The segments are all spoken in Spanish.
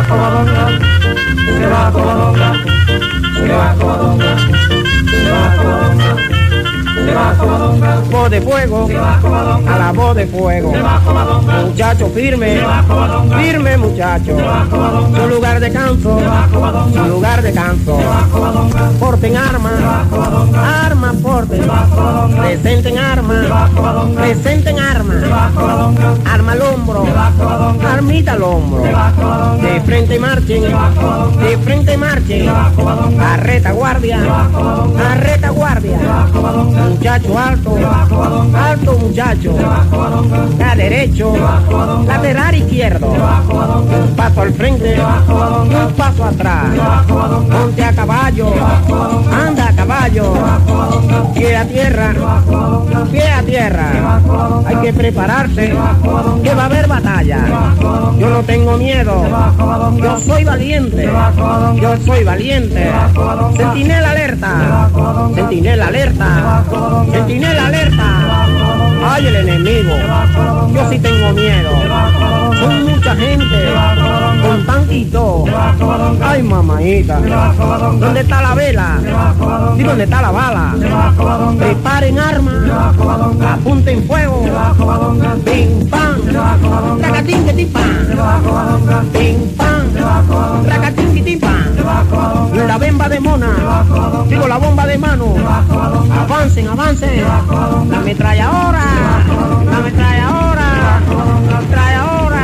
Covadonga, se va Covadonga, se va Covadonga, se va Covadonga, se va Covadonga. Voz de fuego, a la voz de fuego. Muchacho firme, firme muchacho. Su lugar de canso, su lugar de canso. Porten armas, armas porten. Presenten armas, presenten armas. Arma al hombro, armita al hombro. De frente marchen, de frente marchen. Arreta guardia, arreta guardia. Muchacho alto, alto muchacho. A derecho, lateral izquierdo. Un paso al frente, un paso atrás. Ponte a caballo, anda a caballo. Pie a tierra, pie a tierra. Hay que prepararse, que va a haber batalla. Yo no tengo miedo, yo soy valiente, yo soy valiente. Centinela alerta, centinela alerta, centinela alerta. Ay, el enemigo, yo sí tengo miedo. Son mucha gente, con tanquito. Ay, mamadita, ¿dónde está la vela? ¿Y dónde está la bala? Preparen armas, apunten fuego. Pim, pam, racatín, que tipan. Pim, pam, racatín, que tipan. La bemba de mona, digo la bomba de mano. Avancen, avancen. La ametralladora, la ametralladora, la ametralladora.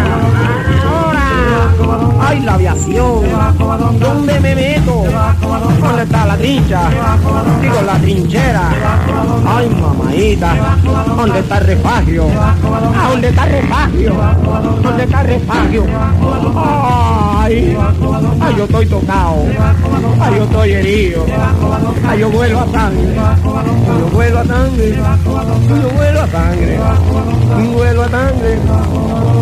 Ay, la aviación, ¿dónde me meto? ¿Dónde está la trincha? Digo, la trinchera. Ay, mamadita, ¿dónde está el refagio? ¿A dónde está el refagio? ¿Dónde está el refagio? Ay, ay, yo estoy tocado. Ay, yo estoy herido. Ay, yo vuelo a sangre. Yo vuelo a sangre. Yo vuelo a sangre. Yo vuelo a sangre.